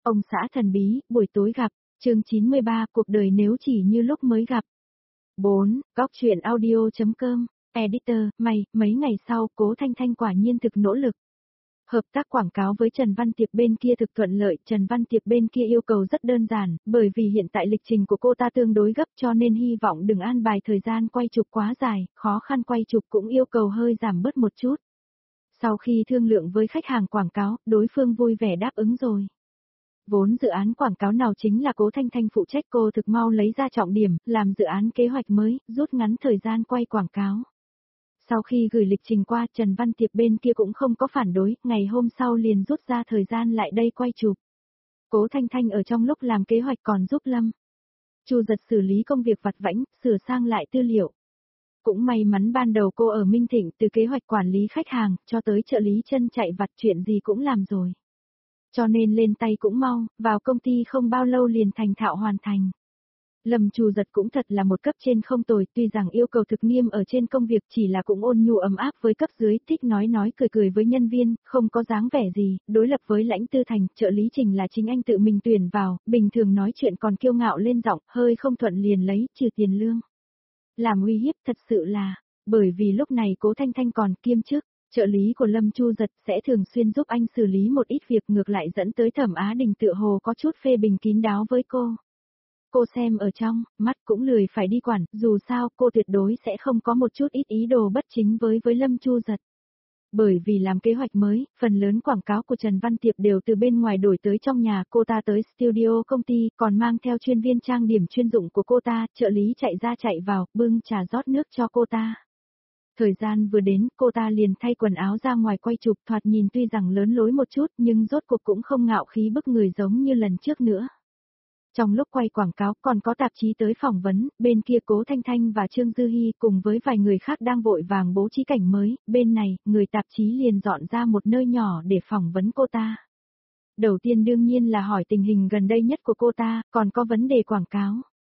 Ông xã thần bí, buổi tối gặp, chương 93, cuộc đời nếu chỉ như lúc mới gặp. 4. Góc truyện audio.com, Editor, mấy ngày sau, Cố Thanh Thanh quả nhiên thực nỗ lực. Hợp tác quảng cáo với Trần Văn Tiệp bên kia thực thuận lợi, Trần Văn Tiệp bên kia yêu cầu rất đơn giản, bởi vì hiện tại lịch trình của cô ta tương đối gấp cho nên hy vọng đừng an bài thời gian quay chụp quá dài, khó khăn quay chụp cũng yêu cầu hơi giảm bớt một chút. Sau khi thương lượng với khách hàng quảng cáo, đối phương vui vẻ đáp ứng rồi. Vốn dự án quảng cáo nào chính là Cố Thanh Thanh phụ trách, cô thực mau lấy ra trọng điểm, làm dự án kế hoạch mới, rút ngắn thời gian quay quảng cáo. Sau khi gửi lịch trình qua, Trần Văn Tiệp bên kia cũng không có phản đối, ngày hôm sau liền rút ra thời gian lại đây quay chụp. Cố Thanh Thanh ở trong lúc làm kế hoạch còn giúp Lâm Chu Giật xử lý công việc vặt vãnh, sửa sang lại tư liệu. Cũng may mắn ban đầu cô ở Minh Thịnh, từ kế hoạch quản lý khách hàng, cho tới trợ lý chân chạy vặt, chuyện gì cũng làm rồi. Cho nên lên tay cũng mau, vào công ty không bao lâu liền thành thạo hoàn thành. Lâm Chu Giật cũng thật là một cấp trên không tồi, tuy rằng yêu cầu thực nghiêm ở trên công việc, chỉ là cũng ôn nhu ấm áp với cấp dưới, thích nói cười với nhân viên, không có dáng vẻ gì, đối lập với Lãnh Tư Thành, trợ lý Trình là chính anh tự mình tuyển vào, bình thường nói chuyện còn kiêu ngạo lên giọng, hơi không thuận liền lấy, trừ tiền lương. Làm uy hiếp thật sự là, bởi vì lúc này Cố Thanh Thanh còn kiêm chức. Trợ lý của Lâm Chu Giật sẽ thường xuyên giúp anh xử lý một ít việc, ngược lại dẫn tới Thẩm Á Đình tựa hồ có chút phê bình kín đáo với cô. Cô xem ở trong, mắt cũng lười phải đi quản, dù sao cô tuyệt đối sẽ không có một chút ít ý đồ bất chính với Lâm Chu Giật. Bởi vì làm kế hoạch mới, phần lớn quảng cáo của Trần Văn Tiệp đều từ bên ngoài đổi tới trong nhà, cô ta tới studio công ty, còn mang theo chuyên viên trang điểm chuyên dụng của cô ta, trợ lý chạy ra chạy vào, bưng trà rót nước cho cô ta. Thời gian vừa đến, cô ta liền thay quần áo ra ngoài quay chụp, thoạt nhìn tuy rằng lớn lối một chút nhưng rốt cuộc cũng không ngạo khí bức người giống như lần trước nữa. Trong lúc quay quảng cáo còn có tạp chí tới phỏng vấn, bên kia Cố Thanh Thanh và Trương Dư Hi cùng với vài người khác đang vội vàng bố trí cảnh mới, bên này, người tạp chí liền dọn ra một nơi nhỏ để phỏng vấn cô ta. Đầu tiên đương nhiên là hỏi tình hình gần đây nhất của cô ta, còn có vấn đề quảng cáo.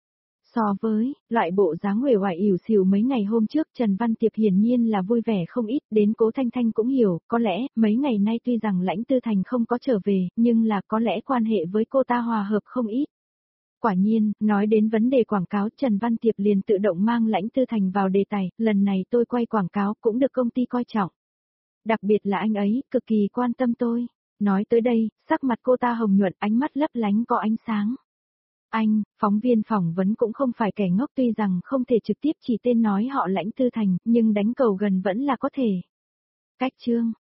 So với loại bộ dáng uể oải ỉu xìu mấy ngày hôm trước, Trần Văn Tiệp hiển nhiên là vui vẻ không ít, đến Cố Thanh Thanh cũng hiểu, có lẽ mấy ngày nay tuy rằng Lãnh Tư Thành không có trở về, nhưng là có lẽ quan hệ với cô ta hòa hợp không ít. Quả nhiên, nói đến vấn đề quảng cáo, Trần Văn Tiệp liền tự động mang Lãnh Tư Thành vào đề tài, lần này tôi quay quảng cáo cũng được công ty coi trọng. Đặc biệt là anh ấy, cực kỳ quan tâm tôi. Nói tới đây, sắc mặt cô ta hồng nhuận, ánh mắt lấp lánh có ánh sáng. Anh, phóng viên phỏng vấn cũng không phải kẻ ngốc, tuy rằng không thể trực tiếp chỉ tên nói họ Lãnh Tư Thành, nhưng đánh cầu gần vẫn là có thể. Cách chương,